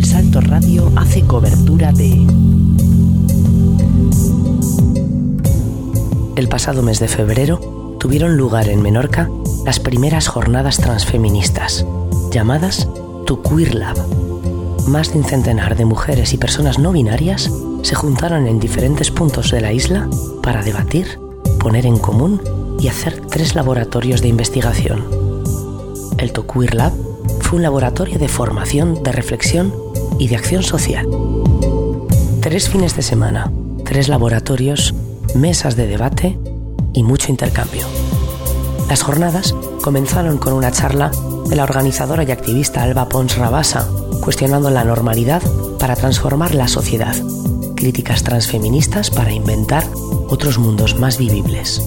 Salto Radio hace cobertura de... El pasado mes de febrero tuvieron lugar en Menorca las primeras jornadas transfeministas, llamadas To Queer Lab. Más de un centenar de mujeres y personas no binarias se juntaron en diferentes puntos de la isla para debatir, poner en común y hacer 3 laboratorios de investigación. El To Queer Lab fue un laboratorio de formación, de reflexión y de acción social. 3 fines de semana, 3 laboratorios, mesas de debate y mucho intercambio. Las jornadas comenzaron con una charla de la organizadora y activista Alba Pons Rabasa, cuestionando la normalidad para transformar la sociedad, críticas transfeministas para inventar otros mundos más vivibles.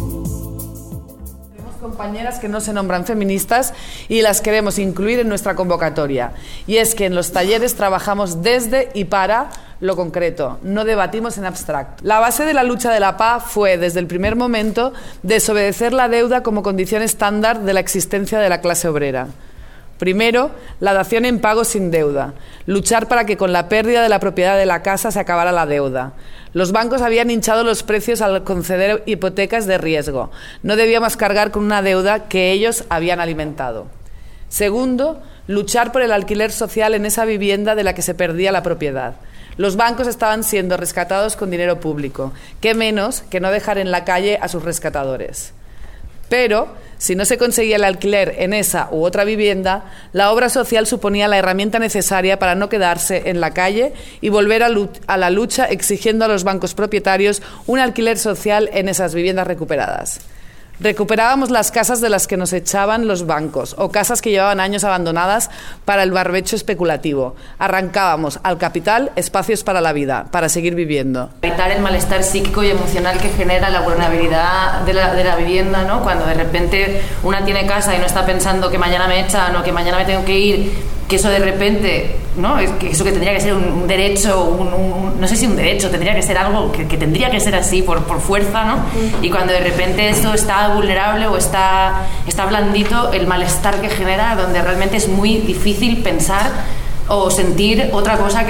Tenemos compañeras que no se nombran feministas y las queremos incluir en nuestra convocatoria. Y es que en los talleres trabajamos desde y para lo concreto, no debatimos en abstracto. La base de la lucha de la paz fue, desde el primer momento, desobedecer la deuda como condición estándar de la existencia de la clase obrera. Primero, la dación en pago sin deuda, luchar para que con la pérdida de la propiedad de la casa se acabara la deuda. Los bancos habían hinchado los precios al conceder hipotecas de riesgo. No debíamos cargar con una deuda que ellos habían alimentado. Segundo, luchar por el alquiler social en esa vivienda de la que se perdía la propiedad. Los bancos estaban siendo rescatados con dinero público. ¿Qué menos que no dejar en la calle a sus rescatadores? Pero, si no se conseguía el alquiler en esa u otra vivienda, la obra social suponía la herramienta necesaria para no quedarse en la calle y volver a la lucha exigiendo a los bancos propietarios un alquiler social en esas viviendas recuperadas. Recuperábamos las casas de las que nos echaban los bancos o casas que llevaban años abandonadas para el barbecho especulativo. Arrancábamos al capital espacios para la vida, para seguir viviendo. Evitar el malestar psíquico y emocional que genera la vulnerabilidad de la vivienda, ¿no? Cuando de repente una tiene casa y no está pensando que mañana me echan o que mañana me tengo que ir, que eso de repente, ¿no? Es que eso que tendría que ser un derecho, no sé si un derecho, tendría que ser algo que tendría que ser así por fuerza, ¿no? Y cuando de repente esto está vulnerable o está blandito, el malestar que genera, donde realmente es muy difícil pensar o sentir otra cosa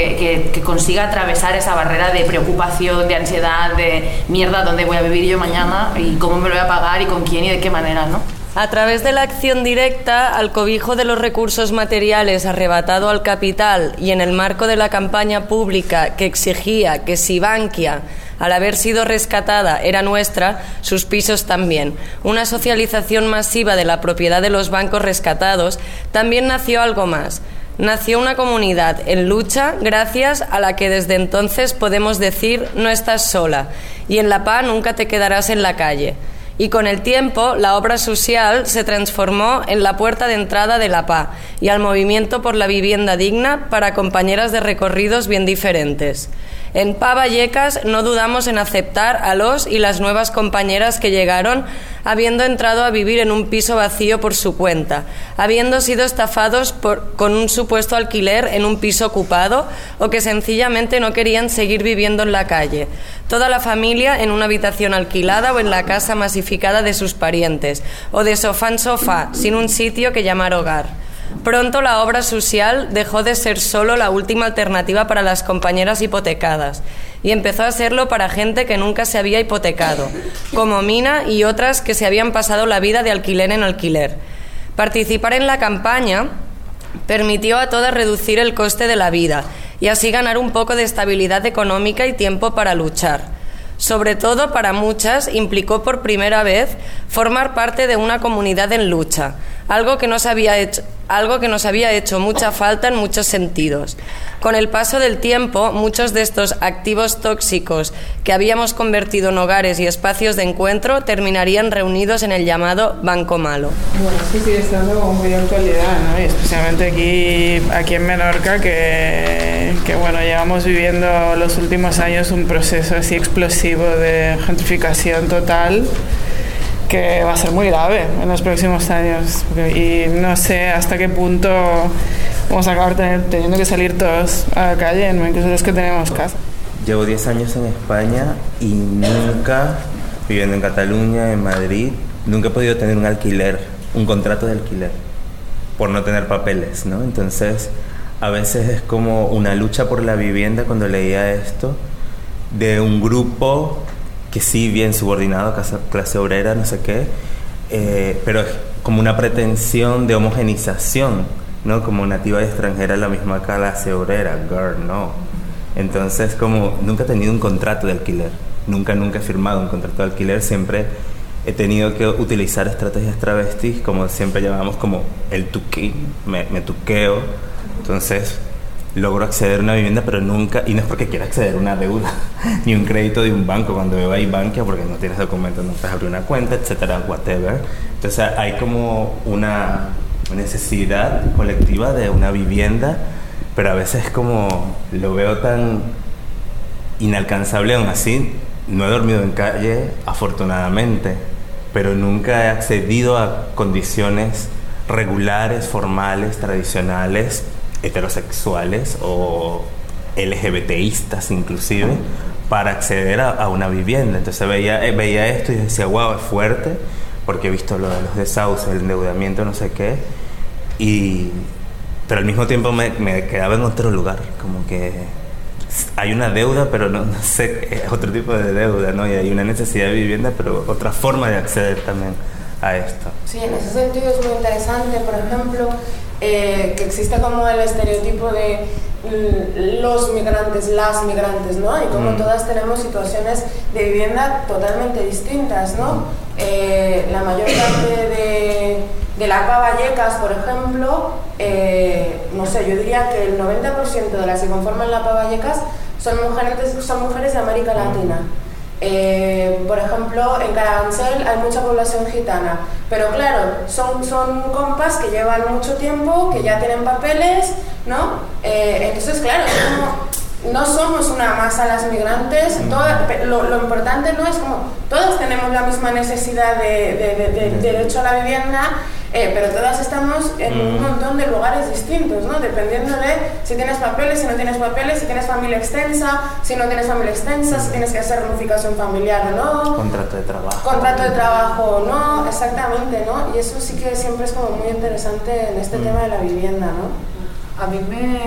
que consiga atravesar esa barrera de preocupación, de ansiedad, de mierda, ¿dónde voy a vivir yo mañana? ¿Y cómo me lo voy a pagar? ¿Y con quién? ¿Y de qué manera? ¿No? A través de la acción directa, al cobijo de los recursos materiales arrebatado al capital y en el marco de la campaña pública que exigía que si Bankia, al haber sido rescatada, era nuestra, sus pisos también. Una socialización masiva de la propiedad de los bancos rescatados, también nació algo más. Nació una comunidad en lucha gracias a la que desde entonces podemos decir no estás sola y en la paz nunca te quedarás en la calle. Y con el tiempo, la obra social se transformó en la puerta de entrada de la PA y al movimiento por la vivienda digna para compañeras de recorridos bien diferentes. En PA Vallecas no dudamos en aceptar a los y las nuevas compañeras que llegaron habiendo entrado a vivir en un piso vacío por su cuenta, habiendo sido estafados con un supuesto alquiler en un piso ocupado o que sencillamente no querían seguir viviendo en la calle. Toda la familia en una habitación alquilada o en la casa masificada de sus parientes, o de sofá en sofá, sin un sitio que llamar hogar. Pronto la obra social dejó de ser solo la última alternativa para las compañeras hipotecadas y empezó a serlo para gente que nunca se había hipotecado, como Mina y otras que se habían pasado la vida de alquiler en alquiler. Participar en la campaña permitió a todas reducir el coste de la vida y así ganar un poco de estabilidad económica y tiempo para luchar. Sobre todo para muchas implicó por primera vez formar parte de una comunidad en lucha, algo que nos había hecho mucha falta en muchos sentidos. Con el paso del tiempo, muchos de estos activos tóxicos que habíamos convertido en hogares y espacios de encuentro terminarían reunidos en el llamado Banco Malo. Bueno, sí sigue estando como muy de actualidad, ¿no? Y especialmente aquí en Menorca, que bueno, llevamos viviendo los últimos años un proceso así explosivo de gentrificación total, que va a ser muy grave en los próximos años y no sé hasta qué punto vamos a acabar teniendo que salir todos a la calle, incluso los que tenemos casa. Llevo 10 años en España y nunca, viviendo en Cataluña, en Madrid, nunca he podido tener un contrato de alquiler, por no tener papeles, ¿no? Entonces, a veces es como una lucha por la vivienda cuando leía esto, de un grupo que sí, bien subordinado, clase obrera, no sé qué, pero es como una pretensión de homogenización, ¿no? Como nativa y extranjera, la misma clase obrera, girl, no. Entonces, como nunca he tenido un contrato de alquiler, nunca he firmado un contrato de alquiler, siempre he tenido que utilizar estrategias travestis, como siempre llamamos como el tuquí, me tuqueo, entonces logro acceder a una vivienda, pero nunca, y no es porque quiera acceder a una deuda, ni un crédito de un banco, cuando veo ahí Bankia, porque no tienes documentos, no puedes abrir una cuenta, etcétera, whatever. Entonces hay como una necesidad colectiva de una vivienda, pero a veces como lo veo tan inalcanzable, aún así no he dormido en calle, afortunadamente, pero nunca he accedido a condiciones regulares, formales, tradicionales, heterosexuales o LGBTistas inclusive, para acceder a una vivienda. Entonces veía esto y decía, wow, es fuerte, porque he visto lo de los desahucios, el endeudamiento, no sé qué, pero al mismo tiempo me quedaba en otro lugar, como que hay una deuda, pero no sé, es otro tipo de deuda, ¿no? Y hay una necesidad de vivienda, pero otra forma de acceder también a esto. Sí, en ese sentido es muy interesante, por ejemplo, que existe como el estereotipo de los migrantes, las migrantes, ¿no? Y como todas tenemos situaciones de vivienda totalmente distintas, ¿no? La mayor parte de la APA Vallecas, por ejemplo, no sé, yo diría que el 90% de las que conforman la APA Vallecas son mujeres de América Latina. Por ejemplo, en Carabanchel hay mucha población gitana, pero claro, son compas que llevan mucho tiempo, que ya tienen papeles, ¿no? Entonces, claro, no somos una masa las migrantes, lo importante no es como todos tenemos la misma necesidad de derecho a la vivienda, pero todas estamos en un montón de lugares distintos, ¿no? Dependiendo de si tienes papeles, si no tienes papeles, si tienes familia extensa, si no tienes familia extensa, si tienes que hacer reunificación familiar o no. Contrato de trabajo. Contrato de trabajo o no, exactamente, ¿no? Y eso sí que siempre es como muy interesante en este tema de la vivienda, ¿no? A mí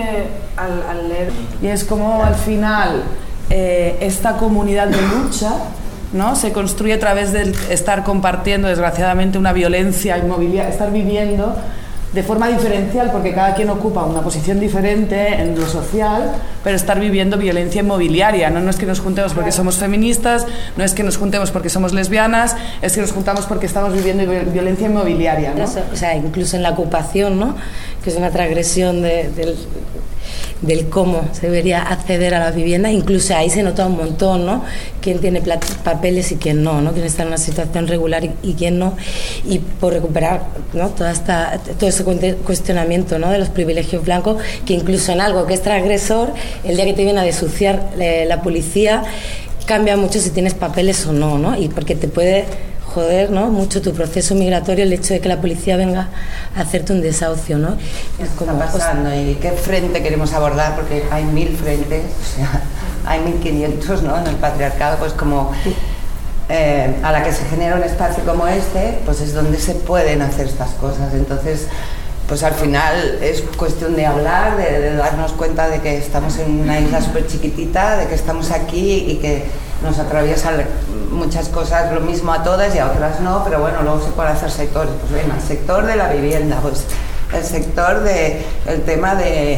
al leer, y es como al final esta comunidad de lucha, ¿no? Se construye a través de estar compartiendo, desgraciadamente, una violencia inmobiliaria, estar viviendo de forma diferencial, porque cada quien ocupa una posición diferente en lo social, pero estar viviendo violencia inmobiliaria. No es que nos juntemos porque somos feministas, no es que nos juntemos porque somos lesbianas, es que nos juntamos porque estamos viviendo violencia inmobiliaria, ¿no? O sea, incluso en la ocupación, ¿no? Que es una transgresión del cómo se debería acceder a la vivienda, incluso ahí se nota un montón, ¿no? Quién tiene papeles y quién no, ¿no? Quién está en una situación regular y quién no, y por recuperar, ¿no? todo ese cuestionamiento, ¿no? De los privilegios blancos, que incluso en algo que es transgresor, el día que te viene a desuciar la policía, cambia mucho si tienes papeles o no, ¿no? Y porque te puede joder, ¿no? mucho tu proceso migratorio el hecho de que la policía venga a hacerte un desahucio, ¿no? ¿Qué está pasando y qué frente queremos abordar? Porque hay 1000 frentes, o sea, hay 1500, ¿no? En el patriarcado, pues como a la que se genera un espacio como este, pues es donde se pueden hacer estas cosas. Entonces, pues al final es cuestión de hablar, de darnos cuenta de que estamos en una isla súper chiquitita, de que estamos aquí y que nos atraviesan muchas cosas, lo mismo a todas y a otras no, pero bueno, luego se pueden hacer sectores. Pues venga, el sector de la vivienda, pues el sector el tema de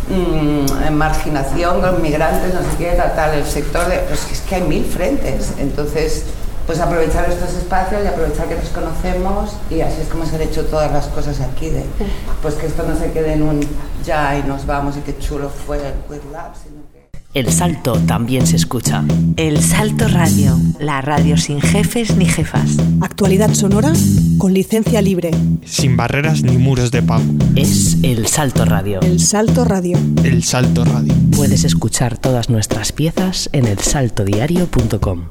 marginación con migrantes, no sé qué, tal, el sector de... Pues es que hay 1000 frentes, entonces... Pues aprovechar estos espacios y aprovechar que nos conocemos, y así es como se han hecho todas las cosas aquí, pues que esto no se quede en un ya y nos vamos y qué chulo fue el Queer Lab, sino que... El Salto también se escucha. El Salto Radio, la radio sin jefes ni jefas. Actualidad sonora con licencia libre. Sin barreras ni muros de pago. Es El Salto Radio. El Salto Radio. El Salto Radio. Puedes escuchar todas nuestras piezas en elsaltodiario.com.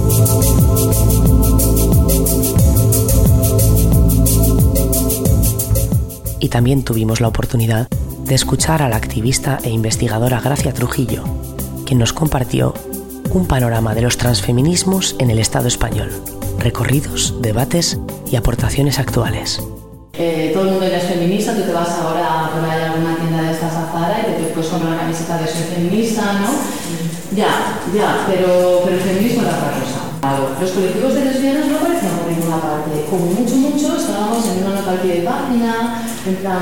Y también tuvimos la oportunidad de escuchar a la activista e investigadora Gracia Trujillo, quien nos compartió un panorama de los transfeminismos en el Estado español, recorridos, debates y aportaciones actuales. Todo el mundo ya es feminista, tú te vas ahora a por ahí a alguna tienda de estas a Zara puedes comprar una camiseta de soy feminista, ¿no? Ya, pero el feminismo era otra cosa. Claro, los colectivos de lesbianas no aparecían por ninguna parte. Como mucho estábamos en una nota al pie de página, en plan,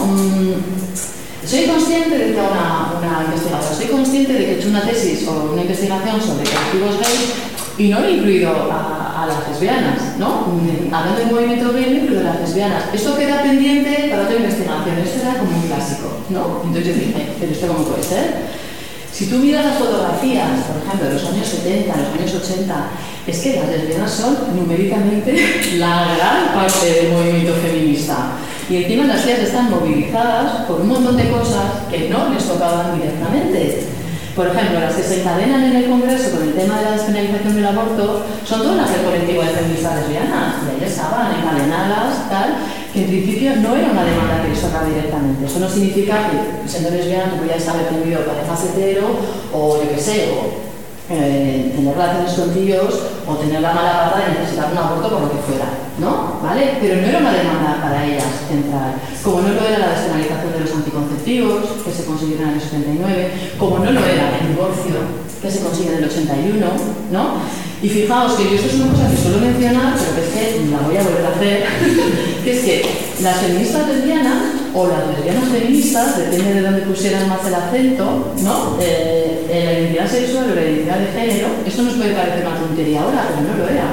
soy consciente de que una investigadora, soy consciente de que he hecho una tesis o una investigación sobre colectivos gays y no he incluido a las lesbianas, ¿no? Hablando del movimiento gay, no he incluido a las lesbianas. Esto queda pendiente para otra investigación. Esto era como un clásico, ¿no? Entonces yo dije, ¿pero esto cómo puede ser? Si tú miras las fotografías, por ejemplo, de los años 70, los años 80, es que las lesbianas son numéricamente la gran parte del movimiento feminista. Y encima las tías están movilizadas por un montón de cosas que no les tocaban directamente. Por ejemplo, las que se encadenan en el Congreso con el tema de la despenalización del aborto son todas las del colectivo de feministas lesbianas. Y ahí estaban encadenadas, tal, que en principio no era una demanda que les tocaba directamente. Eso no significa que siendo lesbiana tú podías haber tenido parejas hetero o yo qué sé, o tener relaciones con tíos o tener la mala pata de necesitar un aborto por lo que fuera, ¿no? ¿Vale? Pero no era una demanda para ellas central, como no lo era la despenalización de los anticonceptivos que se consiguió en el año 79, como no lo era el divorcio que se consigue en el 81, ¿no? Y fijaos que yo esto es una cosa que suelo mencionar, pero que es que la voy a volver a hacer, que es que las feministas lesbianas o las lesbianas feministas, depende de dónde pusieran más el acento, ¿no? En la identidad sexual o la identidad de género, esto nos puede parecer una tontería ahora, pero no lo era.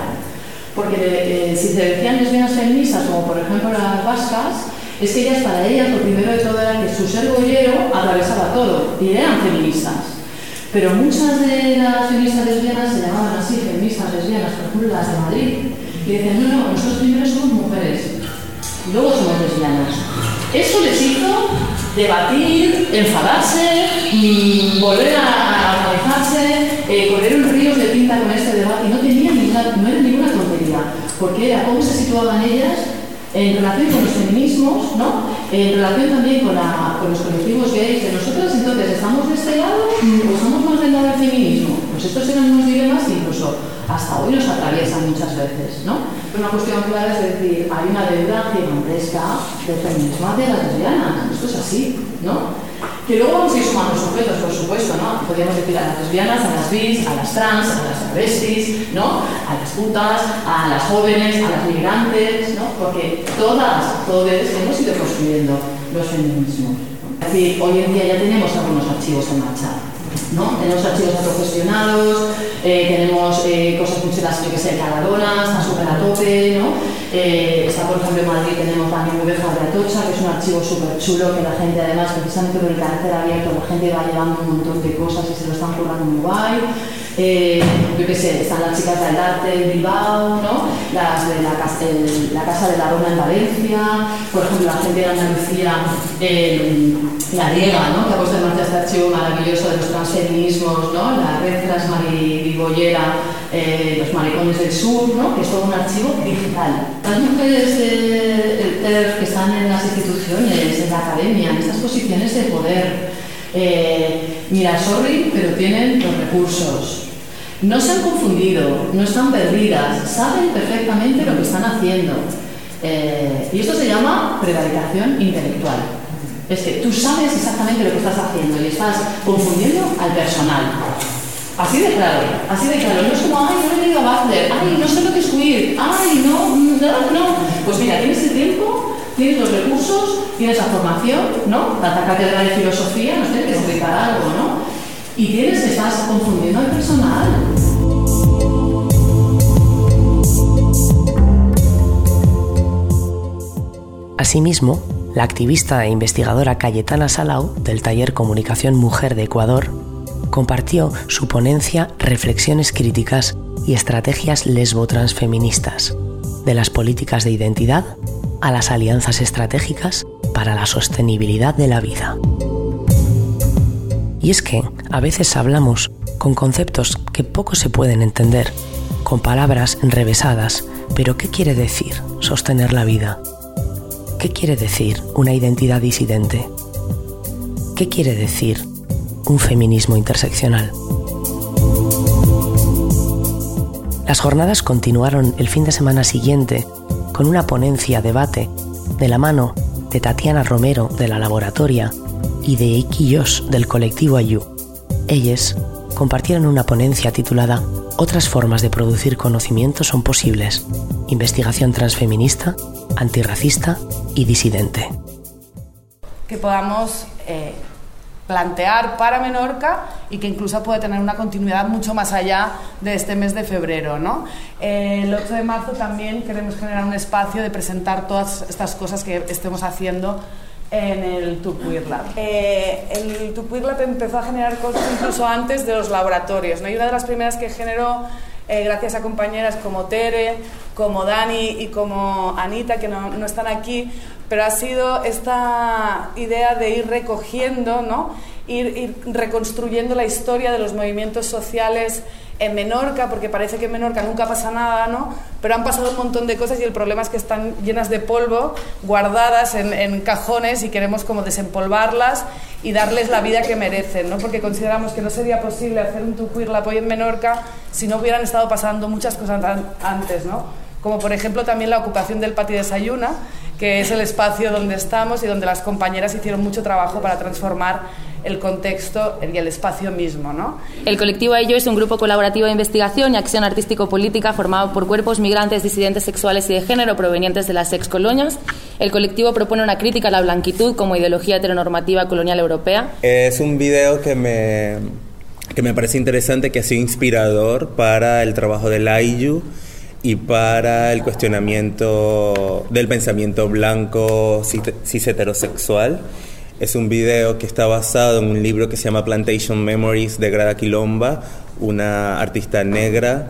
Porque si se decían lesbianas feministas, como por ejemplo las vascas, es que para ellas lo primero de todo era que su ser boyero atravesaba todo, y eran feministas. Pero muchas de las feministas lesbianas se llamaban así, feministas lesbianas, por ejemplo las de Madrid, y decían, no, nosotros primero somos mujeres, y luego somos lesbianas. Eso les hizo debatir, enfadarse, volver a organizarse, correr un río de tinta con este debate, y no era ninguna tontería, porque era cómo se situaban ellas en relación con los feminismos, ¿no? En relación también con los colectivos gays de nosotras. Entonces, ¿estamos de este lado o estamos más del lado del feminismo? Pues estos eran unos dilemas que incluso hasta hoy nos atraviesan muchas veces, ¿no? Una cuestión clara es decir, hay una deuda gigantesca del feminismo hacia las lesbianas. Esto es así, ¿no? Que luego vamos a ir sumando sujetos, por supuesto, ¿no? Podríamos decir a las lesbianas, a las bis, a las trans, a las travestis, ¿no? A las putas, a las jóvenes, a las migrantes, ¿no? Porque todos hemos ido construyendo los feminismos, ¿no? Es decir, hoy en día ya tenemos algunos archivos en marcha, ¿no? Tenemos archivos autogestionados, tenemos cosas muy chulas, yo que sé, Caradona, está súper a tope, ¿no? Está, por ejemplo, en Madrid tenemos también Mudeja de Atocha, que es un archivo súper chulo, que la gente, además, precisamente por el carácter abierto, la gente va llevando un montón de cosas y se lo están currando muy guay. Yo qué sé, están las chicas del arte en Bilbao, ¿no? Las de la Casa de la Rona en Valencia, por ejemplo, la gente de Andalucía, la griega, ¿no? Que ha puesto en marcha este archivo maravilloso de los transfeminismos, ¿no? La red transmaribollera, los maricones del sur, ¿no? Que es todo un archivo digital. Las mujeres del TERF que están en las instituciones, en la academia, en estas posiciones de poder, mira, sorry, pero tienen los recursos. No se han confundido, no están perdidas, saben perfectamente lo que están haciendo. Y esto se llama prevaricación intelectual. Es que tú sabes exactamente lo que estás haciendo y estás confundiendo al personal. Así de claro. No es como, ay, no he leído a Butler, ay, no sé lo que es queer, ay, no. Pues mira, tienes el tiempo, tienes los recursos, tienes la formación, ¿no? La cátedra de filosofía, nos tienes que explicar algo, ¿no? Y tienes que estás confundiendo al personal. Asimismo, la activista e investigadora Cayetana Salau, del taller Comunicación Mujer de Ecuador, compartió su ponencia Reflexiones críticas y estrategias lesbotransfeministas, de las políticas de identidad a las alianzas estratégicas para la sostenibilidad de la vida. Y es que a veces hablamos con conceptos que poco se pueden entender, con palabras enrevesadas, pero ¿qué quiere decir sostener la vida? ¿Qué quiere decir una identidad disidente? ¿Qué quiere decir un feminismo interseccional? Las jornadas continuaron el fin de semana siguiente con una ponencia debate de la mano de Tatiana Romero de la Laboratoria y de Iki Yosh del colectivo Ayu. Ellas compartieron una ponencia titulada Otras formas de producir conocimiento son posibles. Investigación transfeminista, antirracista y disidente. Que podamos plantear para Menorca y que incluso puede tener una continuidad mucho más allá de este mes de febrero, ¿no? El 8 de marzo también queremos generar un espacio de presentar todas estas cosas que estemos haciendo en el Tuquir Lab. El Tuquir Lab empezó a generar cosas incluso antes de los laboratorios, ¿no? Y una de las primeras que generó, gracias a compañeras como Tere, como Dani y como Anita, que no están aquí, pero ha sido esta idea de ir recogiendo, ¿no? Ir reconstruyendo la historia de los movimientos sociales en Menorca, porque parece que en Menorca nunca pasa nada, ¿no? Pero han pasado un montón de cosas y el problema es que están llenas de polvo, guardadas en cajones, y queremos como desempolvarlas y darles la vida que merecen, ¿no? Porque consideramos que no sería posible hacer un Tuquir Lab hoy en Menorca si no hubieran estado pasando muchas cosas antes, ¿no? Como por ejemplo también la ocupación del Patio Desayuna, que es el espacio donde estamos y donde las compañeras hicieron mucho trabajo para transformar el contexto y el espacio mismo, ¿no? El colectivo Ayu es un grupo colaborativo de investigación y acción artístico-política formado por cuerpos migrantes, disidentes sexuales y de género provenientes de las excolonias. El colectivo propone una crítica a la blanquitud como ideología heteronormativa colonial europea. Es un video que me parece interesante, que ha sido inspirador para el trabajo del Ayu y para el cuestionamiento del pensamiento blanco cis heterosexual. Es un video que está basado en un libro que se llama Plantation Memories de Grada Quilomba, una artista negra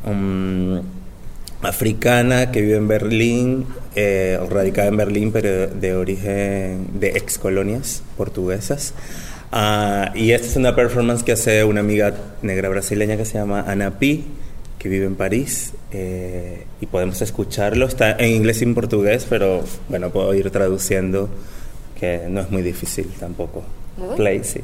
africana que vive en Berlín, radicada en Berlín, pero de origen de excolonias portuguesas. Y esta es una performance que hace una amiga negra brasileña que se llama Ana Pi, que vive en París, y podemos escucharlo. Está en inglés y en portugués, pero bueno, puedo ir traduciendo, que no es muy difícil tampoco. Play, sí.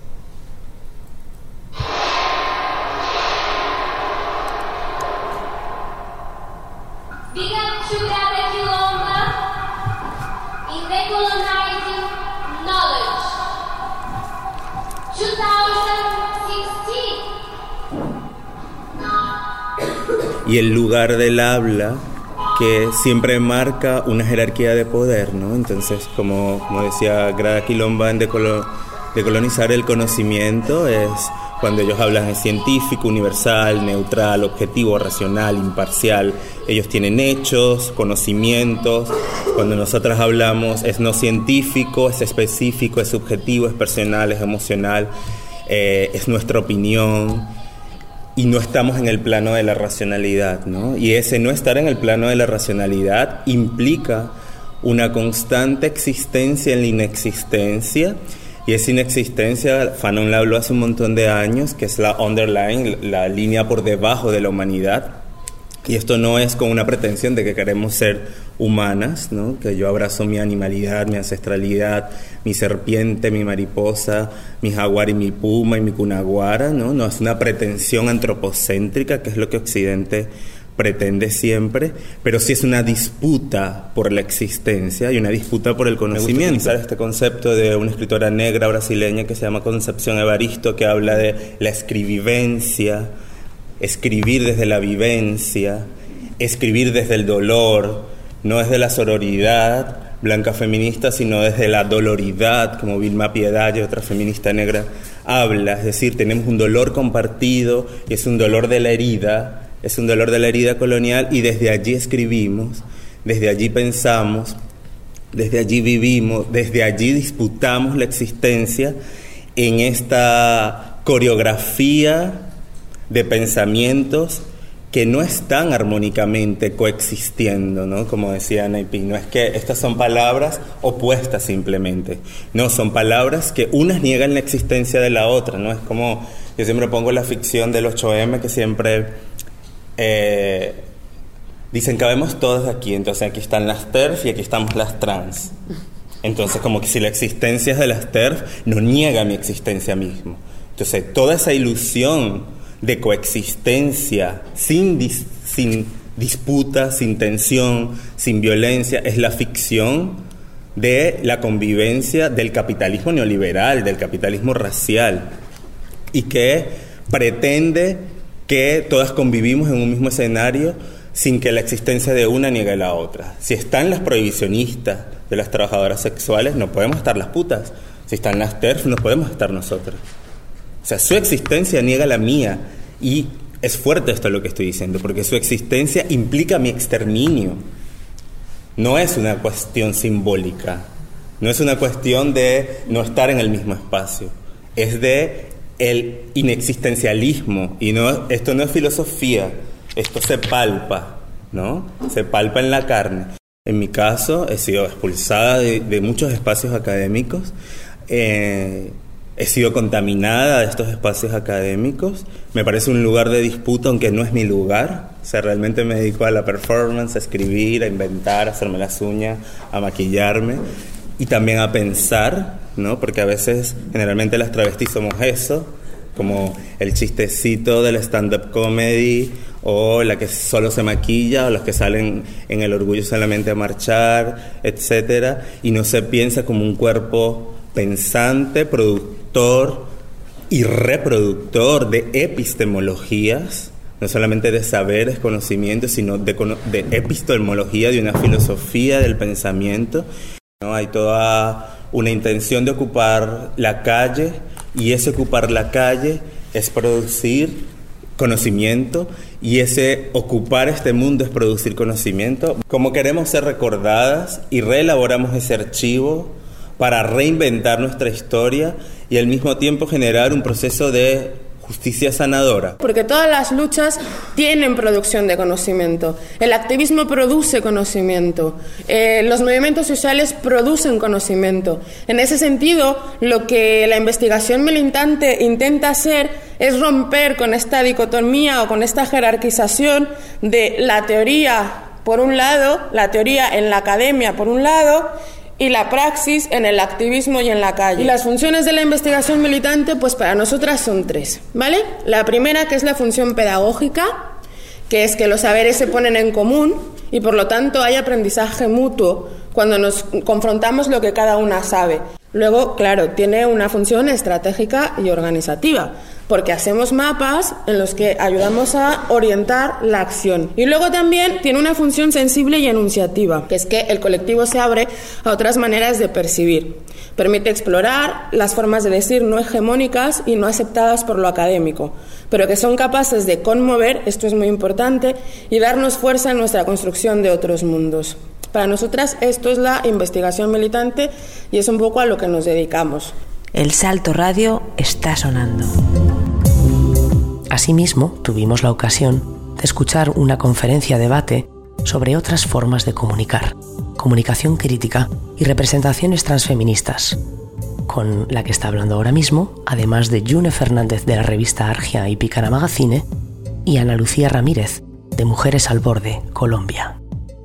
Y el lugar del habla, que siempre marca una jerarquía de poder, ¿no? Entonces, como decía Grada Quilomba en Decolonizar el conocimiento, es cuando ellos hablan es científico, universal, neutral, objetivo, racional, imparcial. Ellos tienen hechos, conocimientos. Cuando nosotras hablamos es no científico, es específico, es subjetivo, es personal, es emocional, es nuestra opinión. Y no estamos en el plano de la racionalidad, ¿no? Y ese no estar en el plano de la racionalidad implica una constante existencia en la inexistencia. Y esa inexistencia, Fanon la habló hace un montón de años, que es la underlying, la línea por debajo de la humanidad. Y esto no es con una pretensión de que queremos ser humanas, ¿no? Que yo abrazo mi animalidad, mi ancestralidad, mi serpiente, mi mariposa, mi jaguar y mi puma y mi cunaguara, ¿no? No es una pretensión antropocéntrica, que es lo que Occidente pretende siempre, pero sí es una disputa por la existencia y una disputa por el conocimiento. Me gusta utilizar este concepto de una escritora negra brasileña que se llama Concepción Evaristo, que habla de la escribivencia, escribir desde la vivencia, escribir desde el dolor, no desde la sororidad blanca feminista, sino desde la doloridad, como Vilma Piedad y otra feminista negra habla. Es decir, tenemos un dolor compartido y es un dolor de la herida, es un dolor de la herida colonial, y desde allí escribimos, desde allí pensamos, desde allí vivimos, desde allí disputamos la existencia en esta coreografía de pensamientos que no están armónicamente coexistiendo, ¿no? Como decía Ana Pi, no es que estas son palabras opuestas simplemente, no, son palabras que unas niegan la existencia de la otra, ¿no? Es como, yo siempre pongo la ficción del 8M, que siempre dicen que vemos todos aquí, entonces aquí están las TERF y aquí estamos las trans. Entonces, como que si la existencia es de las TERF, no niega mi existencia mismo. Entonces, toda esa ilusión de coexistencia sin disputa, sin tensión, sin violencia, es la ficción de la convivencia del capitalismo neoliberal, del capitalismo racial, y que pretende que todas convivimos en un mismo escenario sin que la existencia de una niegue a la otra. Si están las prohibicionistas de las trabajadoras sexuales, no podemos estar las putas. Si están las TERF, no podemos estar nosotras. O sea, su existencia niega la mía. Y es fuerte esto lo que estoy diciendo, porque su existencia implica mi exterminio. No es una cuestión simbólica, no es una cuestión de no estar en el mismo espacio, es de el inexistencialismo. Y no, esto no es filosofía, esto se palpa, ¿no? Se palpa en la carne. En mi caso, he sido expulsada de muchos espacios académicos, he sido contaminada de estos espacios académicos. Me parece un lugar de disputa, aunque no es mi lugar. O sea, realmente me dedico a la performance, a escribir, a inventar, a hacerme las uñas, a maquillarme y también a pensar, ¿no? Porque a veces, generalmente las travestis somos eso, como el chistecito del stand-up comedy, o la que solo se maquilla, o los que salen en el orgullo solamente a marchar, etcétera, y no se piensa como un cuerpo pensante, productor y reproductor de epistemologías, no solamente de saberes, conocimientos, sino de epistemología, de una filosofía del pensamiento, ¿no? Hay toda una intención de ocupar la calle, y ese ocupar la calle es producir conocimiento, y ese ocupar este mundo es producir conocimiento. Como queremos ser recordadas y reelaboramos ese archivo para reinventar nuestra historia y al mismo tiempo generar un proceso de justicia sanadora. Porque todas las luchas tienen producción de conocimiento. El activismo produce conocimiento. Los movimientos sociales producen conocimiento. En ese sentido, lo que la investigación militante intenta hacer es romper con esta dicotomía o con esta jerarquización de la teoría, por un lado, la teoría en la academia, por un lado, y la praxis en el activismo y en la calle. Y las funciones de la investigación militante, pues para nosotras son tres, ¿vale? La primera, que es la función pedagógica, que es que los saberes se ponen en común y por lo tanto hay aprendizaje mutuo cuando nos confrontamos lo que cada una sabe. Luego, claro, tiene una función estratégica y organizativa, porque hacemos mapas en los que ayudamos a orientar la acción. Y luego también tiene una función sensible y enunciativa, que es que el colectivo se abre a otras maneras de percibir. Permite explorar las formas de decir no hegemónicas y no aceptadas por lo académico, pero que son capaces de conmover, esto es muy importante, y darnos fuerza en nuestra construcción de otros mundos. Para nosotras esto es la investigación militante y es un poco a lo que nos dedicamos. El Salto Radio está sonando. Asimismo, tuvimos la ocasión de escuchar una conferencia-debate sobre otras formas de comunicar, comunicación crítica y representaciones transfeministas, con la que está hablando ahora mismo, además de June Fernández de la revista Argia y Pícara Magazine, y Ana Lucía Ramírez de Mujeres al Borde, Colombia.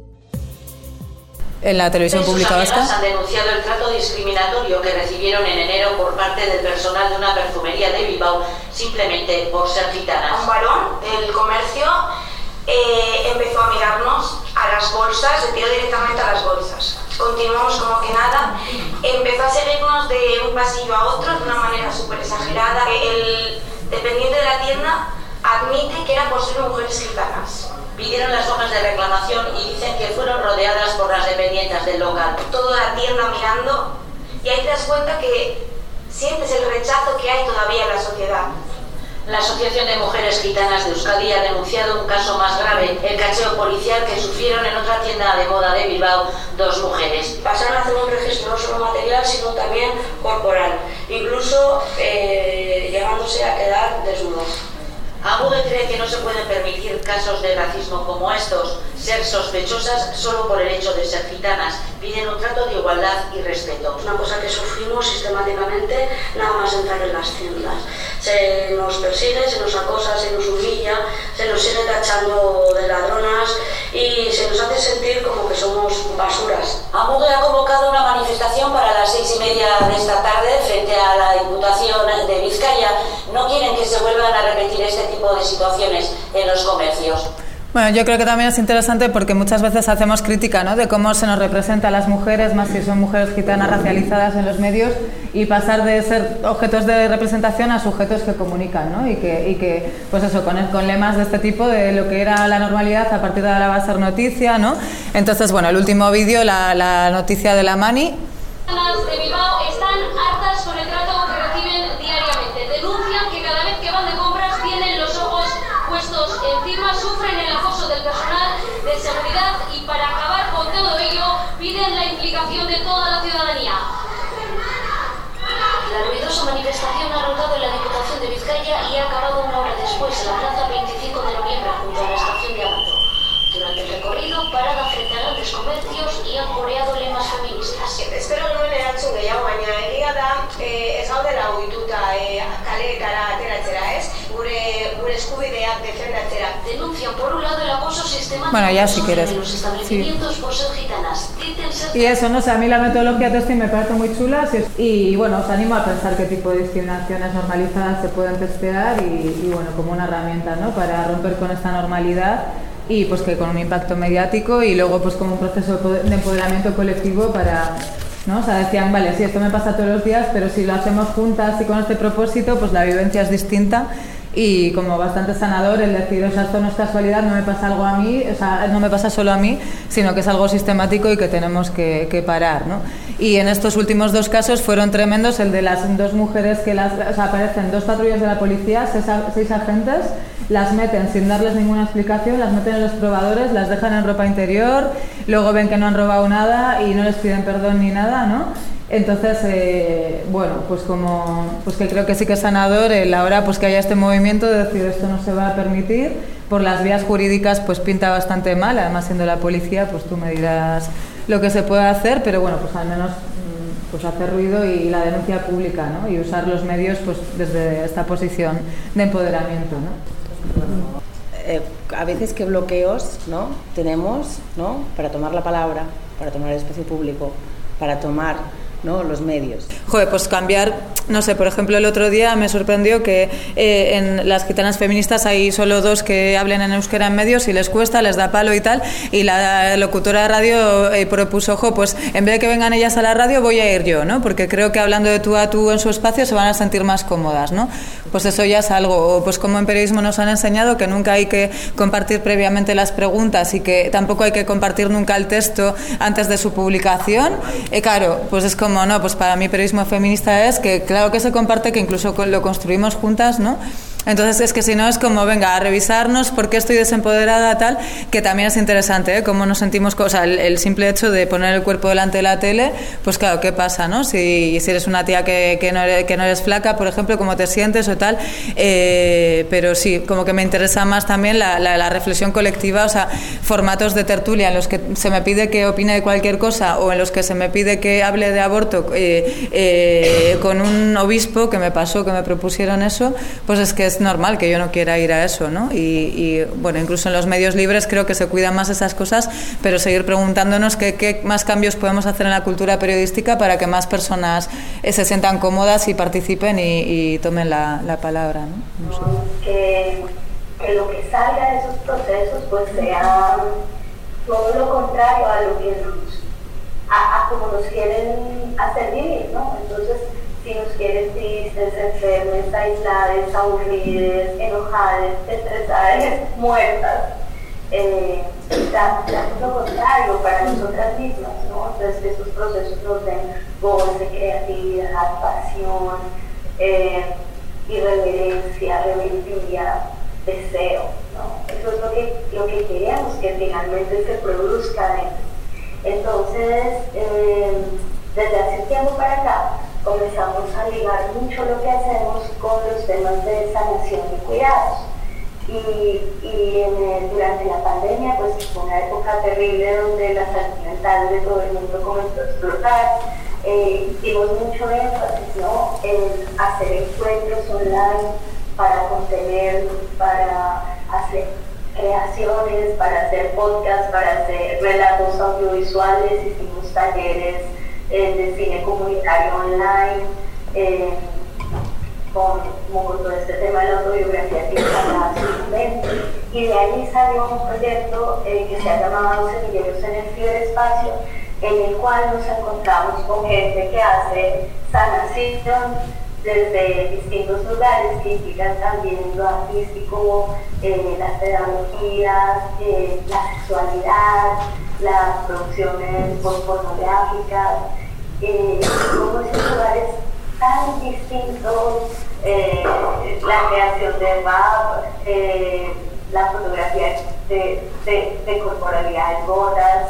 En la televisión pública vasca han denunciado el trato discriminatorio que recibieron en enero por parte del personal de una perfumería de Bilbao simplemente por ser gitanas. Un varón del comercio empezó a mirarnos a las bolsas, se tiró directamente a las bolsas. Continuamos como que nada, empezó a seguirnos de un pasillo a otro de una manera súper exagerada. El dependiente de la tienda admite que era por ser mujeres gitanas. Pidieron las hojas de reclamación y dicen que fueron rodeadas por las dependientes del local. Toda la tienda mirando, y ahí te das cuenta que sientes el rechazo que hay todavía en la sociedad. La Asociación de Mujeres Gitanas de Euskadi ha denunciado un caso más grave, el cacheo policial que sufrieron en otra tienda de moda de Bilbao dos mujeres. Pasaron a hacer un registro no solo material, sino también corporal, incluso llegándose a quedar desnudos. Agude cree que no se pueden permitir casos de racismo como estos, ser sospechosas solo por el hecho de ser gitanas. Piden un trato de igualdad y respeto. Es una cosa que sufrimos sistemáticamente nada más entrar en las tiendas. Se nos persigue, se nos acosa, se nos humilla, se nos sigue tachando de ladronas y se nos hace sentir como que somos basuras. Agude ha convocado una manifestación para las 6:30 de esta tarde frente a la Diputación de Vizcaya. No quieren que se vuelvan a repetir este tipo de situaciones en los comercios. Bueno, yo creo que también es interesante porque muchas veces hacemos crítica, ¿no?, de cómo se nos representa a las mujeres, más si son mujeres gitanas racializadas en los medios, y pasar de ser objetos de representación a sujetos que comunican, ¿no? Y que pues eso, con lemas de este tipo, de lo que era la normalidad, a partir de ahora va a ser noticia, ¿no? Entonces, bueno, el último vídeo, la noticia de la Mani. Las de Bilbao están hartas con el trato que reciben diariamente. Denuncian que cada vez que van de compras tienen los ojos puestos encima, sufren el acoso del personal de seguridad y para acabar con todo ello piden la implicación de toda la ciudadanía. La ruidosa manifestación ha arrancado en la Diputación de Vizcaya y ha acabado una hora después en la plaza 25 de noviembre junto a la estación de Amato. Durante el recorrido, parada frente a grandes comercios y han coreado lemas feministas. Espero nuen erantzun gehiago, baina egia da ez gaudela ohituta kaleetara ateratzera, ez? Gure eskubideak defendatzera. Denuncian por un lado el acoso sistemático Bueno, ya si quieres. de los establecimientos por ser gitanas. Dicen ser... Y eso, no sé, a mí la metodología testing me parece muy chula y bueno, os animo a pensar qué tipo de discriminaciones normalizadas se pueden testear y bueno, como una herramienta, ¿no?, para romper con esta normalidad y pues que con un impacto mediático y luego pues como un proceso de empoderamiento colectivo para, ¿no? O sea, decían, vale, sí, esto me pasa todos los días, pero si lo hacemos juntas y con este propósito, pues la vivencia es distinta y como bastante sanador el decir, o sea, esto no es casualidad, no me pasa algo a mí, o sea, no me pasa solo a mí, sino que es algo sistemático y que tenemos que parar, ¿no? Y en estos últimos dos casos fueron tremendos, el de las dos mujeres que aparecen dos patrullas de la policía, seis agentes, las meten sin darles ninguna explicación, las meten en los probadores, las dejan en ropa interior, luego ven que no han robado nada y no les piden perdón ni nada, ¿no? Entonces, bueno, pues que creo que sí que es sanador el ahora pues que haya este movimiento de decir esto no se va a permitir, por las vías jurídicas pues pinta bastante mal, además siendo la policía pues tú me dirás lo que se puede hacer, pero bueno, pues al menos pues hacer ruido y la denuncia pública, ¿no? Y usar los medios pues desde esta posición de empoderamiento, ¿no? A veces qué bloqueos, ¿no?, tenemos, ¿no?, para tomar la palabra, para tomar el espacio público, para tomar, ¿no?, los medios. Joder, pues cambiar, no sé, por ejemplo el otro día me sorprendió que en las gitanas feministas hay solo dos que hablen en euskera en medios y les cuesta, les da palo y tal, y la locutora de radio propuso, pues en vez de que vengan ellas a la radio voy a ir yo, ¿no?, porque creo que hablando de tú a tú en su espacio se van a sentir más cómodas, ¿no? Pues eso ya es algo, o pues como en periodismo nos han enseñado que nunca hay que compartir previamente las preguntas y que tampoco hay que compartir nunca el texto antes de su publicación, claro, pues es como, no, pues para mí periodismo feminista es que claro que se comparte, que incluso lo construimos juntas, ¿no? Entonces es que si no es como, venga, a revisarnos por qué estoy desempoderada, tal, que también es interesante, ¿eh? Cómo nos sentimos, o sea, el simple hecho de poner el cuerpo delante de la tele, pues claro, ¿qué pasa, no? Si eres una tía que no eres flaca, por ejemplo, cómo te sientes o tal, pero sí, como que me interesa más también la reflexión colectiva, o sea, formatos de tertulia en los que se me pide que opine de cualquier cosa o en los que se me pide que hable de aborto con un obispo, que me pasó, que me propusieron eso, pues es que es normal que yo no quiera ir a eso, ¿no? Y bueno, incluso en los medios libres creo que se cuidan más esas cosas, pero seguir preguntándonos qué más cambios podemos hacer en la cultura periodística para que más personas se sientan cómodas y participen y tomen la palabra, ¿no? No sé. Que lo que salga de esos procesos pues sea todo lo contrario a lo que a como nos quieren hacer vivir, ¿no? Entonces, si nos quieren tristes, enfermes, aisladas, aburridas, enojadas, estresadas, muertas, damos lo contrario para nosotras mismas, ¿no? Entonces, que esos procesos nos den goce, creatividad, pasión, irreverencia, rebeldía, deseo, ¿no? Eso es lo que queremos que finalmente se produzca dentro. Entonces, desde hace tiempo para acá, comenzamos a ligar mucho lo que hacemos con los temas de sanación y cuidados. Durante la pandemia, pues fue una época terrible donde la salud mental de todo el mundo comenzó a explotar. Dimos mucho énfasis, ¿no?, en hacer encuentros online para contener, para hacer creaciones, para hacer podcasts, para hacer relatos audiovisuales, hicimos talleres de cine comunitario online, con todo este tema de la autobiografía que está en su mente. Y de ahí salió un proyecto que se ha llamado Semilleros en el Ciberespacio, en el cual nos encontramos con gente que hace sanación desde distintos lugares que implican también lo artístico, las pedagogías, la sexualidad, las producciones pornográficas, como esos lugares tan distintos, la creación de rap, la fotografía de corporalidades gordas,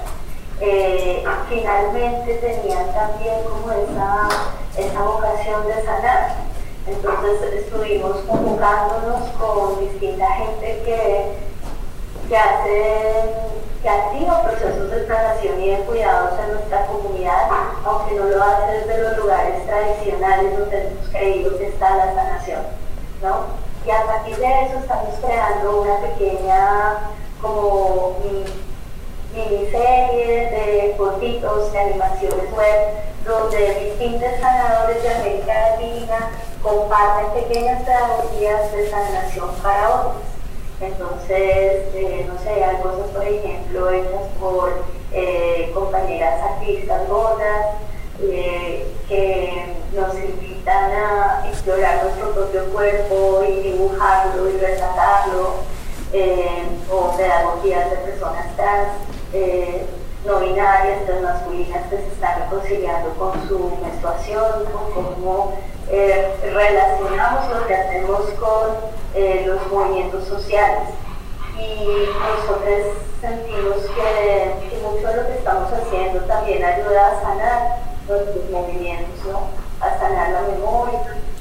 finalmente tenían también como esa vocación de sanar. Entonces estuvimos convocándonos con distinta gente que activa procesos de sanación y de cuidados en nuestra comunidad, aunque no lo hace desde los lugares tradicionales donde hemos creído que está la sanación, ¿no? Y a partir de eso estamos creando una pequeña como miniserie de cortitos, de animaciones web, donde distintos sanadores de América Latina comparten pequeñas pedagogías de sanación para otros. Entonces, no sé, hay cosas, por ejemplo, hechas por compañeras artistas gordas que nos invitan a explorar nuestro propio cuerpo y dibujarlo y retratarlo, o pedagogías de personas trans, no binarias, transmasculinas que se están reconciliando con su menstruación, con cómo relacionamos lo que hacemos con los movimientos sociales. Y nosotros sentimos que mucho de lo que estamos haciendo también ayuda a sanar nuestros movimientos, ¿no? A sanar la memoria,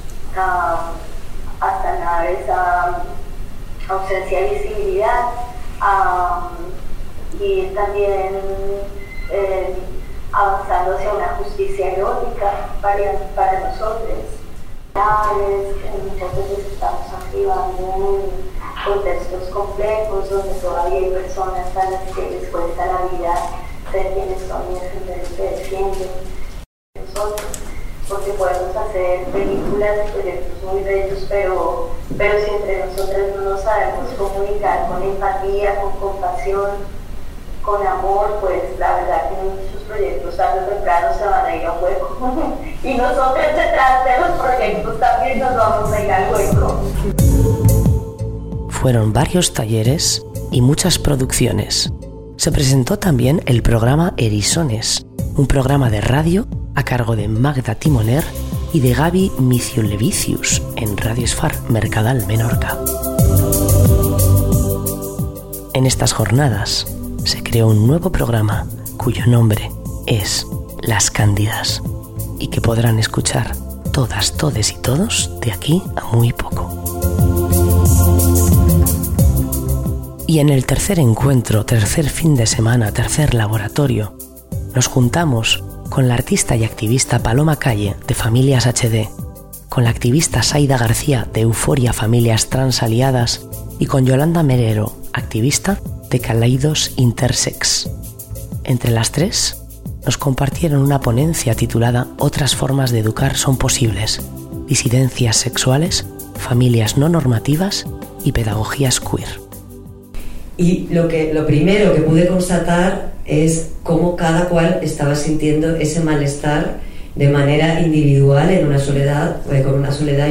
a sanar esa ausencia de visibilidad, y también avanzando hacia una justicia erótica para nosotros, que muchas veces estamos activando en contextos complejos donde todavía hay personas a las que les cuesta la vida ser quienes son y defender lo que defienden nosotros, porque podemos hacer películas, proyectos muy bellos, pero si entre nosotros no nos sabemos comunicar con empatía, con compasión, con amor, pues la verdad que muchos proyectos tarde o temprano se van a ir al hueco. Y nosotros detrás de los proyectos también nos vamos a ir al hueco. Fueron varios talleres y muchas producciones. Se presentó también el programa Erisones, un programa de radio a cargo de Magda Timoner y de Gaby Miciulevicius en Radio Esfar Mercadal Menorca. En estas jornadas se creó un nuevo programa cuyo nombre es Las Cándidas y que podrán escuchar todas, todes y todos de aquí a muy poco. Y en el tercer encuentro, tercer fin de semana, tercer laboratorio, nos juntamos con la artista y activista Paloma Calle de Familias HD, con la activista Saida García de Euforia Familias Trans Aliadas y con Yolanda Merero, activista de Kaleidos Intersex. Entre las tres, nos compartieron una ponencia titulada Otras formas de educar son posibles, disidencias sexuales, familias no normativas y pedagogías queer. Y lo primero que pude constatar es cómo cada cual estaba sintiendo ese malestar de manera individual en una soledad, con una soledad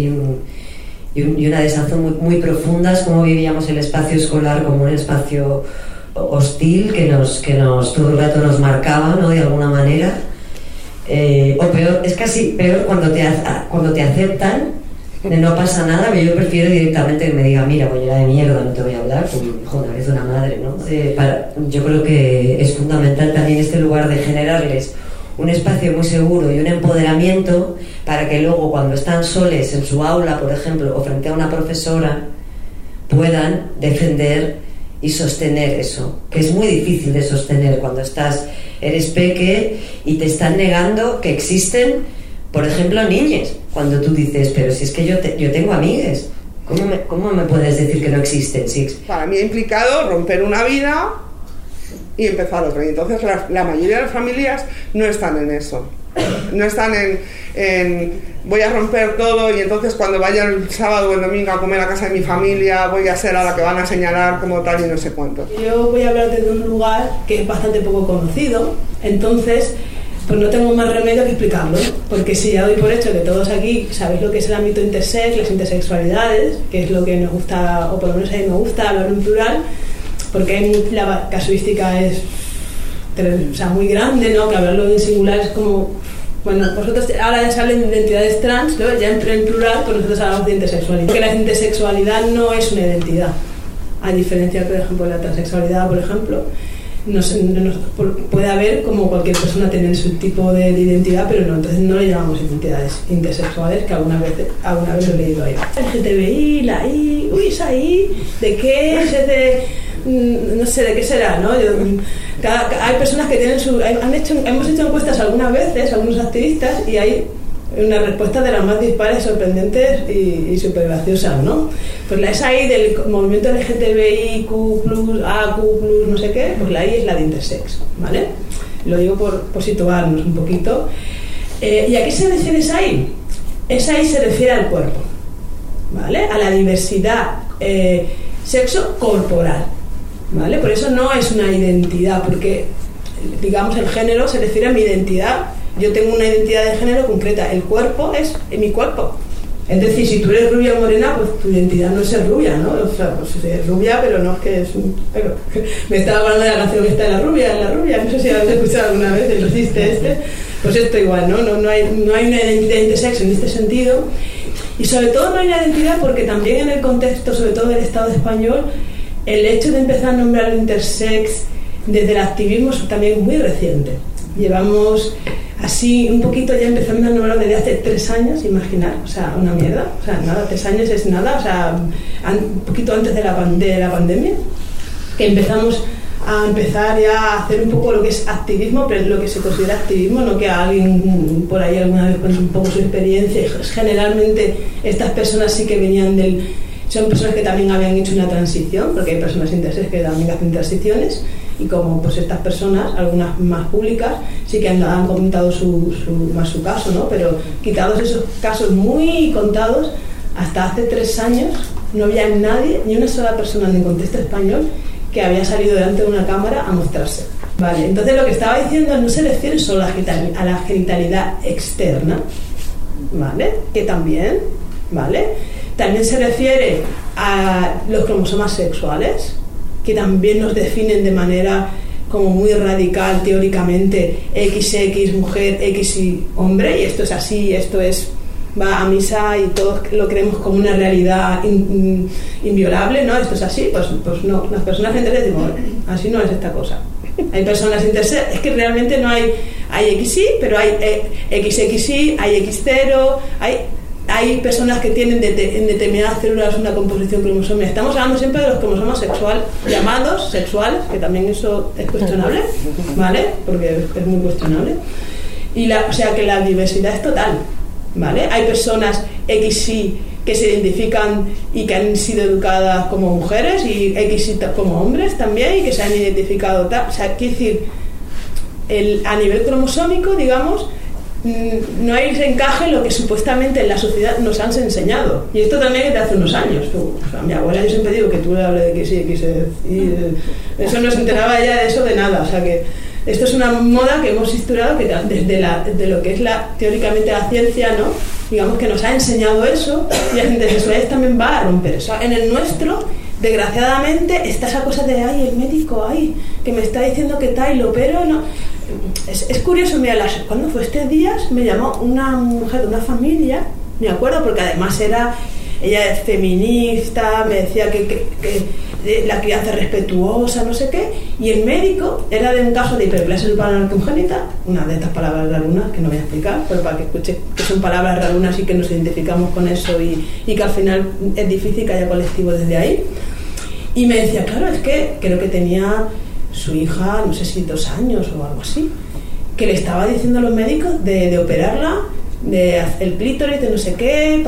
y una desazón muy, muy profundas, cómo vivíamos el espacio escolar como un espacio hostil que nos todo el rato nos marcaba, ¿no? De alguna manera, o peor, es casi peor cuando te aceptan, no pasa nada, pero yo prefiero directamente que me diga, mira, bollera de mierda, no te voy a hablar, pues, joder, es una madre, ¿no? Yo creo que es fundamental también este lugar de generarles un espacio muy seguro y un empoderamiento para que luego, cuando están soles en su aula, por ejemplo, o frente a una profesora, puedan defender y sostener eso, que es muy difícil de sostener cuando eres peque y te están negando que existen, por ejemplo, niñas, cuando tú dices, pero si es que yo tengo amigues, ¿cómo me puedes decir que no existen? Sí. Para mí ha implicado romper una vida y empezar otra. Y entonces la mayoría de las familias no están en eso. No están en voy a romper todo y entonces cuando vaya el sábado o el domingo a comer a casa de mi familia voy a ser a la que van a señalar como tal y no sé cuánto. Yo voy a hablar desde un lugar que es bastante poco conocido, entonces pues no tengo más remedio que explicarlo, porque si ya doy por hecho que todos aquí sabéis lo que es el ámbito intersex, las intersexualidades, que es lo que nos gusta, o por lo menos a mí me gusta hablar en plural, porque la casuística es muy grande, ¿no? Que hablarlo en singular es como, bueno, vosotros ahora ya se hablan de identidades trans, ¿no? Ya en plural, pues nosotros hablamos de intersexualidad, porque la intersexualidad no es una identidad, a diferencia, por ejemplo, de la transexualidad, por ejemplo. Puede haber como cualquier persona tener su tipo de identidad, pero no, entonces no le llamamos identidades intersexuales, que alguna vez lo he leído ahí. LGTBI, la I, uy, esa I, ¿de qué es? No sé de qué será, ¿no? Hay personas que tienen hemos hecho encuestas algunas veces, algunos activistas, y hay una respuesta de las más dispares, sorprendentes y súper graciosas, ¿no? Pues la esa I del movimiento LGTBI, Q+, AQ+, no sé qué, pues la I es la de intersex, ¿vale? Lo digo por situarnos un poquito. ¿Y a qué se refiere esa I? Esa I se refiere al cuerpo, ¿vale? A la diversidad sexo-corporal, ¿vale? Por eso no es una identidad, porque, digamos, el género se refiere a mi identidad. Yo tengo una identidad de género concreta, el cuerpo es mi cuerpo. Es decir, si tú eres rubia o morena, pues tu identidad no es ser rubia, ¿no? O sea, pues es rubia, pero no es que es me estaba hablando de la canción esta de la rubia, no sé si habéis escuchado alguna vez el chiste este. Pues esto igual, ¿no? No hay una identidad intersex en este sentido. Y sobre todo no hay una identidad porque también en el contexto, sobre todo del Estado español, el hecho de empezar a nombrar el intersex desde el activismo es también muy reciente. Llevamos así un poquito ya empezando a nombrar desde hace 3 años, imaginar, o sea, una mierda, o sea, nada, 3 años es nada, o sea, un poquito antes de la pandemia, que empezamos ya a hacer un poco lo que es activismo, pero lo que se considera activismo, no que alguien por ahí alguna vez cuente un poco su experiencia. Generalmente estas personas sí que venían son personas que también habían hecho una transición, porque hay personas intersex que también hacen transiciones, y como pues estas personas, algunas más públicas, sí que han comentado más su caso, ¿no? Pero quitados esos casos muy contados, hasta hace 3 años no había nadie, ni una sola persona en el contexto español que había salido delante de una cámara a mostrarse. Vale, entonces lo que estaba diciendo no se refiere solo a la genitalidad externa, ¿vale? Que también, ¿vale? También se refiere a los cromosomas sexuales, que también nos definen de manera como muy radical teóricamente, XX mujer, XY hombre, y esto es así, va a misa y todos lo creemos como una realidad inviolable, ¿no? Esto es así, pues no, las personas intersex decimos, así no es esta cosa. Hay personas intersex, es que realmente no hay XY, pero hay XXY, hay X0, hay personas que tienen en determinadas células una composición cromosómica. Estamos hablando siempre de los cromosomas llamados sexuales, que también eso es cuestionable, ¿vale? Porque es muy cuestionable. O sea que la diversidad es total, ¿vale? Hay personas XY que se identifican y que han sido educadas como mujeres, y XY como hombres también, y que se han identificado tal. O sea, quiero decir, a nivel cromosómico, digamos, no hay encaje en lo que supuestamente en la sociedad nos han enseñado. Y esto también es de hace unos años. Mi abuela, yo siempre digo que tú le hables de que sí, eso no se enteraba ella de eso de nada. O sea que esto es una moda que hemos instaurado, que desde lo que es teóricamente la ciencia, ¿no? Digamos que nos ha enseñado eso, y la intersexualidad también va a romper eso. En el nuestro, desgraciadamente, está esa cosa de el médico, que me está diciendo que tal, y lo opero, no. Es curioso, mira, cuando fue estos días me llamó una mujer de una familia, me acuerdo, porque además ella es feminista, me decía que la crianza respetuosa, no sé qué, y el médico era de un caso de hiperplasia cerebral congénita, una de estas palabras rarunas que no voy a explicar, pero para que escuche que son palabras rarunas y que nos identificamos con eso, y que al final es difícil que haya colectivo desde ahí. Y me decía, claro, es que creo que tenía su hija, no sé si 2 años o algo así, que le estaba diciendo a los médicos de operarla, de hacer el clítoris, de no sé qué,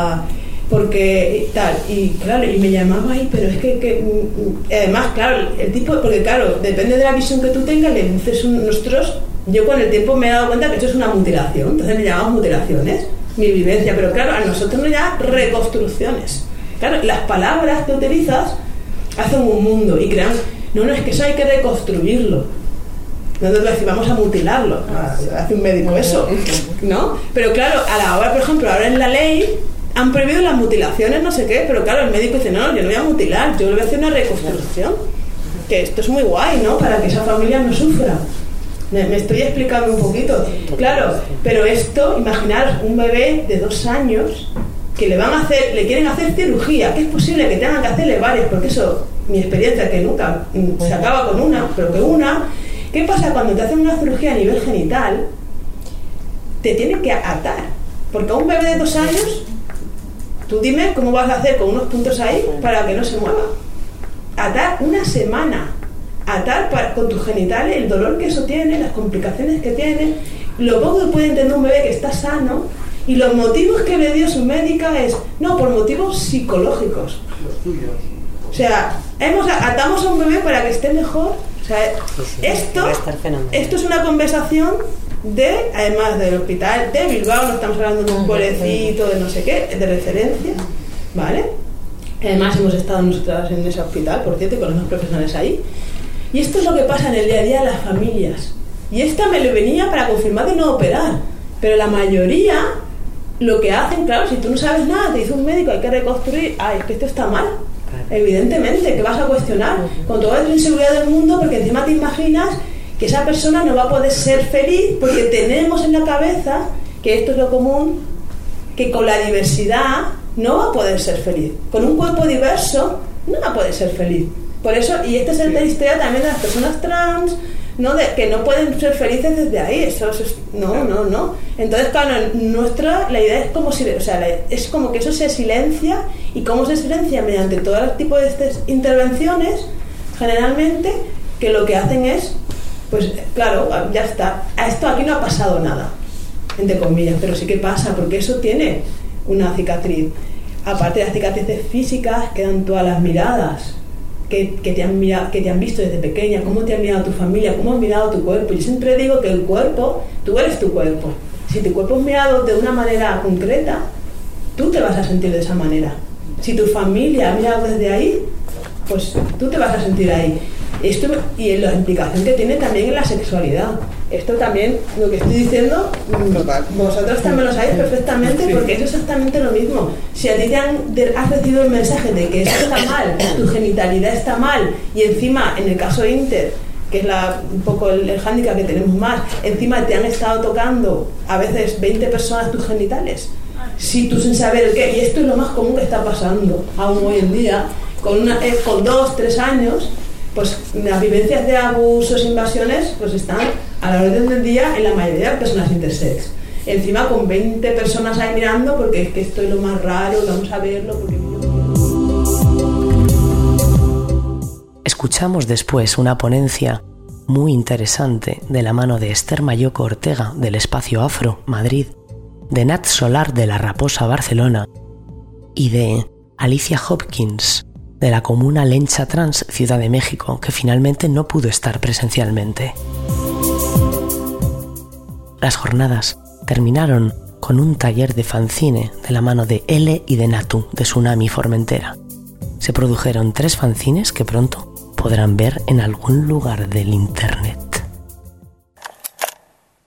porque tal, y claro, y me llamaba pero es que además, claro, el tipo, porque claro, depende de la visión que tú tengas, le dices yo con el tiempo me he dado cuenta que esto es una mutilación, entonces me llamaban mutilaciones, mi vivencia, pero claro, a nosotros nos llaman reconstrucciones. Claro, las palabras que utilizas hacen un mundo y crean, no, es que eso hay que reconstruirlo. Nosotros decimos, vamos a mutilarlo. Hace un médico eso, ¿no? Pero claro, a la hora, por ejemplo, ahora en la ley han prohibido las mutilaciones, no sé qué, pero claro, el médico dice, no, yo no voy a mutilar, yo le voy a hacer una reconstrucción. Que esto es muy guay, ¿no? Para que esa familia no sufra. Me estoy explicando un poquito. Claro, pero esto, imaginaros un bebé de 2 años que le quieren hacer cirugía, que es posible que tengan que hacerle varias, porque eso, mi experiencia, que nunca se acaba con una, pero que una. ¿Qué pasa cuando te hacen una cirugía a nivel genital? Te tienen que atar, porque a un bebé de 2 años, tú dime cómo vas a hacer con unos puntos ahí para que no se mueva. Atar una semana, con tus genitales, el dolor que eso tiene, las complicaciones que tiene, lo poco que puede entender un bebé que está sano, y los motivos que le dio su médica es, no, por motivos psicológicos. Los tuyos. O sea, atamos a un bebé para que esté mejor. O sea, esto es una conversación además del hospital de Bilbao, no estamos hablando de un pueblecito, de no sé qué, de referencia, ¿vale? Además hemos estado nosotras en ese hospital, por cierto, con los profesionales ahí. Y esto es lo que pasa en el día a día de las familias. Y esta me lo venía para confirmar de no operar. Pero la mayoría, lo que hacen, claro, si tú no sabes nada, te dice un médico, hay que reconstruir, es que esto está mal. Evidentemente, que vas a cuestionar con toda la inseguridad del mundo, porque encima te imaginas que esa persona no va a poder ser feliz, porque tenemos en la cabeza, que esto es lo común, que con la diversidad no va a poder ser feliz. Con un cuerpo diverso no va a poder ser feliz. Por eso, y esta es la historia también de las personas trans, ¿no? Que no pueden ser felices desde ahí. Eso es, no. Entonces, claro, la idea es como si, es como que eso se silencia, y cómo se silencia mediante todo el tipo de estas intervenciones, generalmente, que lo que hacen es, pues claro, ya está. A esto aquí no ha pasado nada, entre comillas, pero sí que pasa, porque eso tiene una cicatriz. Aparte de las cicatrices físicas, quedan todas las miradas que te han visto desde pequeña, cómo te ha mirado tu familia, cómo has mirado tu cuerpo. Yo siempre digo que el cuerpo, tú eres tu cuerpo. Si tu cuerpo es mirado de una manera concreta, tú te vas a sentir de esa manera. Si tu familia ha mirado desde ahí, pues tú te vas a sentir ahí. Esto, y la implicación que tiene también en la sexualidad. Esto también, lo que estoy diciendo, vosotros también lo sabéis perfectamente, porque es exactamente lo mismo. Si a ti has recibido el mensaje de que esto está mal, tu genitalidad está mal, y encima, en el caso Inter, que es un poco el hándicap que tenemos más, encima te han estado tocando a veces 20 personas tus genitales, si tú sin saber el qué, y esto es lo más común que está pasando aún hoy en día, con 2, 3 años, pues las vivencias de abusos, invasiones, pues están a la orden del día en la mayoría de personas intersex. Encima con 20 personas ahí mirando, porque es que esto es lo más raro, vamos a verlo. Escuchamos después una ponencia muy interesante de la mano de Esther Mayoko Ortega del Espacio Afro, Madrid, de Nat Solar de La Raposa, Barcelona, y de Alicia Hopkins, de la comuna Lencha Trans, Ciudad de México, que finalmente no pudo estar presencialmente. Las jornadas terminaron con un taller de fanzine de la mano de L y de Natu, de Tsunami Formentera. Se produjeron 3 fanzines que pronto podrán ver en algún lugar del internet.